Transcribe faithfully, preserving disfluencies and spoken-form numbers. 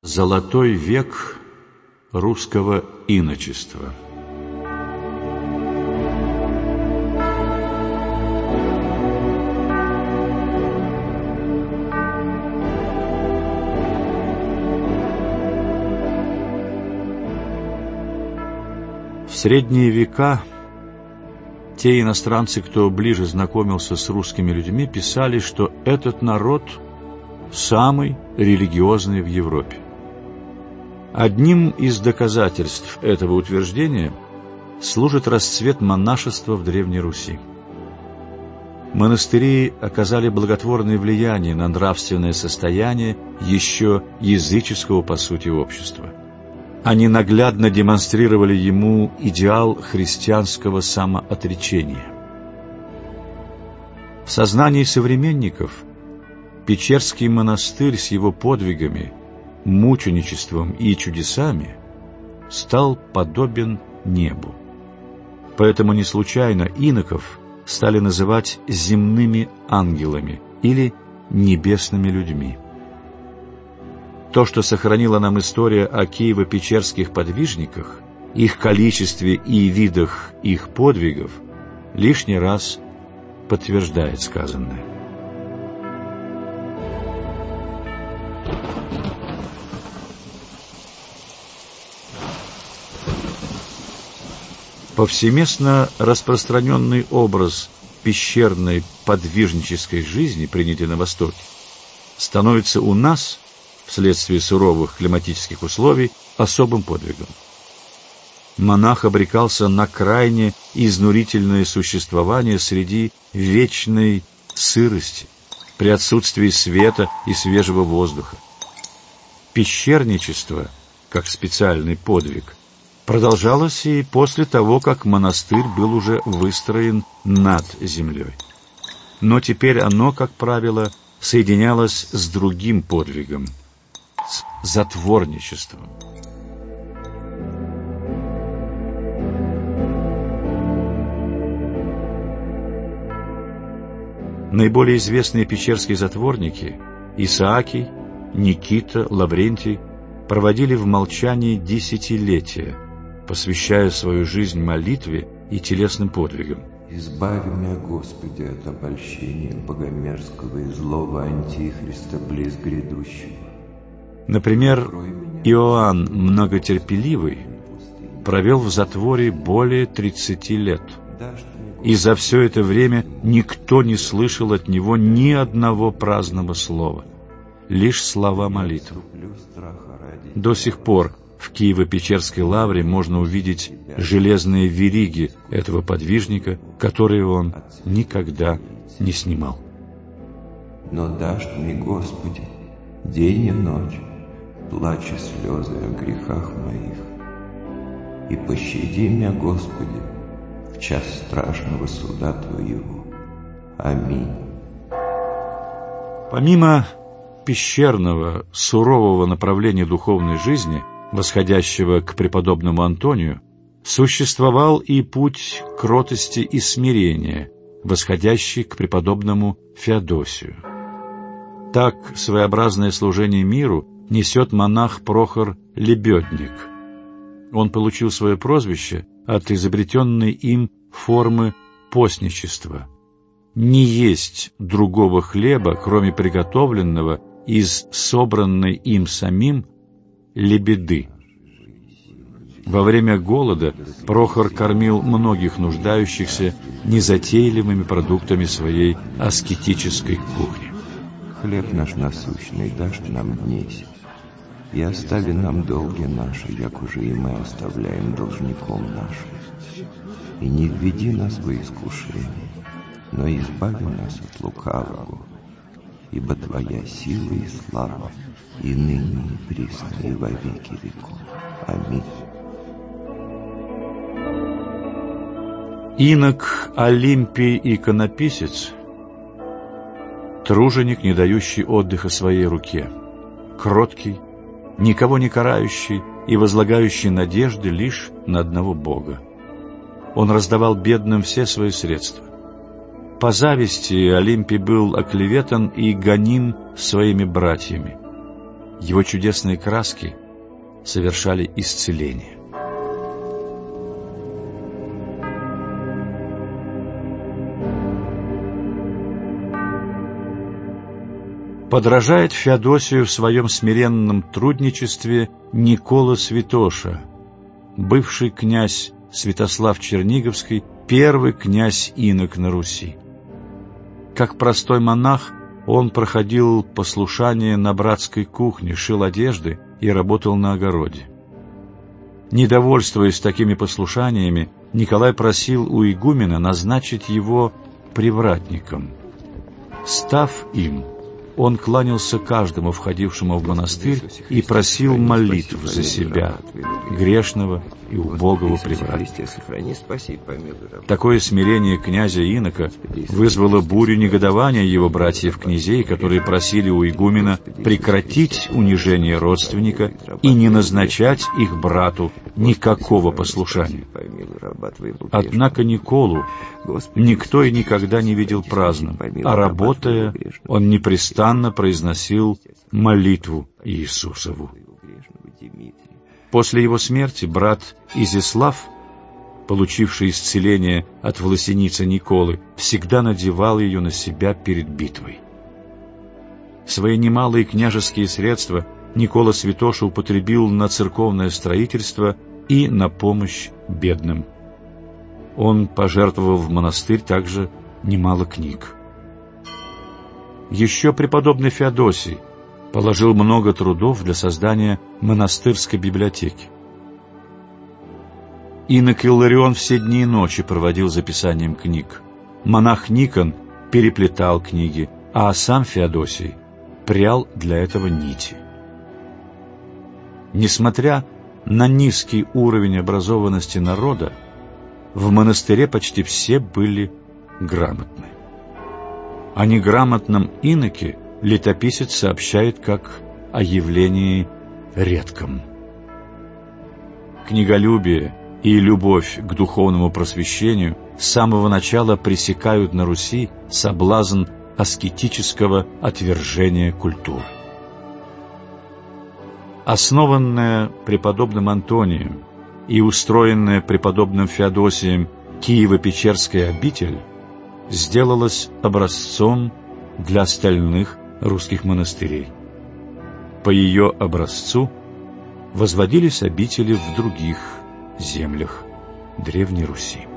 Золотой век русского иночества. В средние века те иностранцы, кто ближе знакомился с русскими людьми, писали, что этот народ самый религиозный в Европе. Одним из доказательств этого утверждения служит расцвет монашества в Древней Руси. Монастыри оказали благотворное влияние на нравственное состояние еще языческого, по сути, общества. Они наглядно демонстрировали ему идеал христианского самоотречения. В сознании современников Печерский монастырь с его подвигами, мученичеством и чудесами стал подобен небу. Поэтому не случайно иноков стали называть земными ангелами или небесными людьми. То, что сохранила нам история о киево-печерских подвижниках, их количестве и видах их подвигов, лишний раз подтверждает сказанное. Повсеместно распространенный образ пещерной подвижнической жизни, принятый на Востоке, становится у нас, вследствие суровых климатических условий, особым подвигом. Монах обрекался на крайне изнурительное существование среди вечной сырости, при отсутствии света и свежего воздуха. Пещерничество, как специальный подвиг, продолжалось и после того, как монастырь был уже выстроен над землей. Но теперь оно, как правило, соединялось с другим подвигом, с затворничеством. Наиболее известные печерские затворники – Исаакий, Никита, Лаврентий – проводили в молчании десятилетия, посвящая свою жизнь молитве и телесным подвигам. «Избави меня, Господи, от обольщения богомерзкого и злого антихриста близ грядущего». Например, Иоанн Многотерпеливый провел в затворе более тридцати лет, и за все это время никто не слышал от него ни одного праздного слова, лишь слова молитвы. До сих пор в Киево-Печерской лавре можно увидеть железные вериги этого подвижника, которые он никогда не снимал. «Но дашь мне, Господи, день и ночь, плача слезы о грехах моих, и пощади меня, Господи, в час страшного суда Твоего. Аминь». Помимо пещерного, сурового направления духовной жизни, восходящего к преподобному Антонию, существовал и путь кротости и смирения, восходящий к преподобному Феодосию. Так своеобразное служение миру несет монах Прохор Лебедник. Он получил свое прозвище от изобретенной им формы постничества. Не есть другого хлеба, кроме приготовленного из собранной им самим лебеды. Во время голода Прохор кормил многих нуждающихся незатейливыми продуктами своей аскетической кухни. «Хлеб наш насущный дашь нам днесь, и остави нам долги наши, як уже и мы оставляем должником нашим. И не введи нас во искушение, но избави нас от лукавого, ибо Твоя сила и слава, и ныне и присно, и во веки веков. Аминь». Инок Олимпий иконописец, труженик, не дающий отдыха своей руке, кроткий, никого не карающий и возлагающий надежды лишь на одного Бога. Он раздавал бедным все свои средства. По зависти Олимпий был оклеветан и гоним своими братьями. Его чудесные краски совершали исцеление. Подражает Феодосию в своем смиренном трудничестве Никола Святоша, бывший князь Святослав Черниговский, первый князь-инок на Руси. Как простой монах, он проходил послушание на братской кухне, шил одежды и работал на огороде. Недовольствуясь такими послушаниями, Николай просил у игумена назначить его привратником. Став им, он кланялся каждому входившему в монастырь и просил молитв за себя, грешного и убогого привратника. Такое смирение князя-инока вызвало бурю негодования его братьев-князей, которые просили у игумена прекратить унижение родственника и не назначать их брату никакого послушания. Однако Николу никто и никогда не видел праздным, а работая, он непрестанно произносил молитву Иисусову. После его смерти брат Изяслав, получивший исцеление от власеницы Николы, всегда надевал ее на себя перед битвой. Свои немалые княжеские средства Никола Святоша употребил на церковное строительство и на помощь бедным. Он пожертвовал в монастырь также немало книг. Еще преподобный Феодосий положил много трудов для создания монастырской библиотеки. Инок Илларион все дни и ночи проводил за писанием книг. Монах Никон переплетал книги, а сам Феодосий прял для этого нити. Несмотря на низкий уровень образованности народа, в монастыре почти все были грамотны. О неграмотном иноке летописец сообщает как о явлении редком. Книголюбие и любовь к духовному просвещению с самого начала пресекают на Руси соблазн аскетического отвержения культуры. Основанная преподобным Антонием и устроенная преподобным Феодосием Киево-Печерская обитель сделалась образцом для остальных русских монастырей. По ее образцу возводились обители в других землях Древней Руси.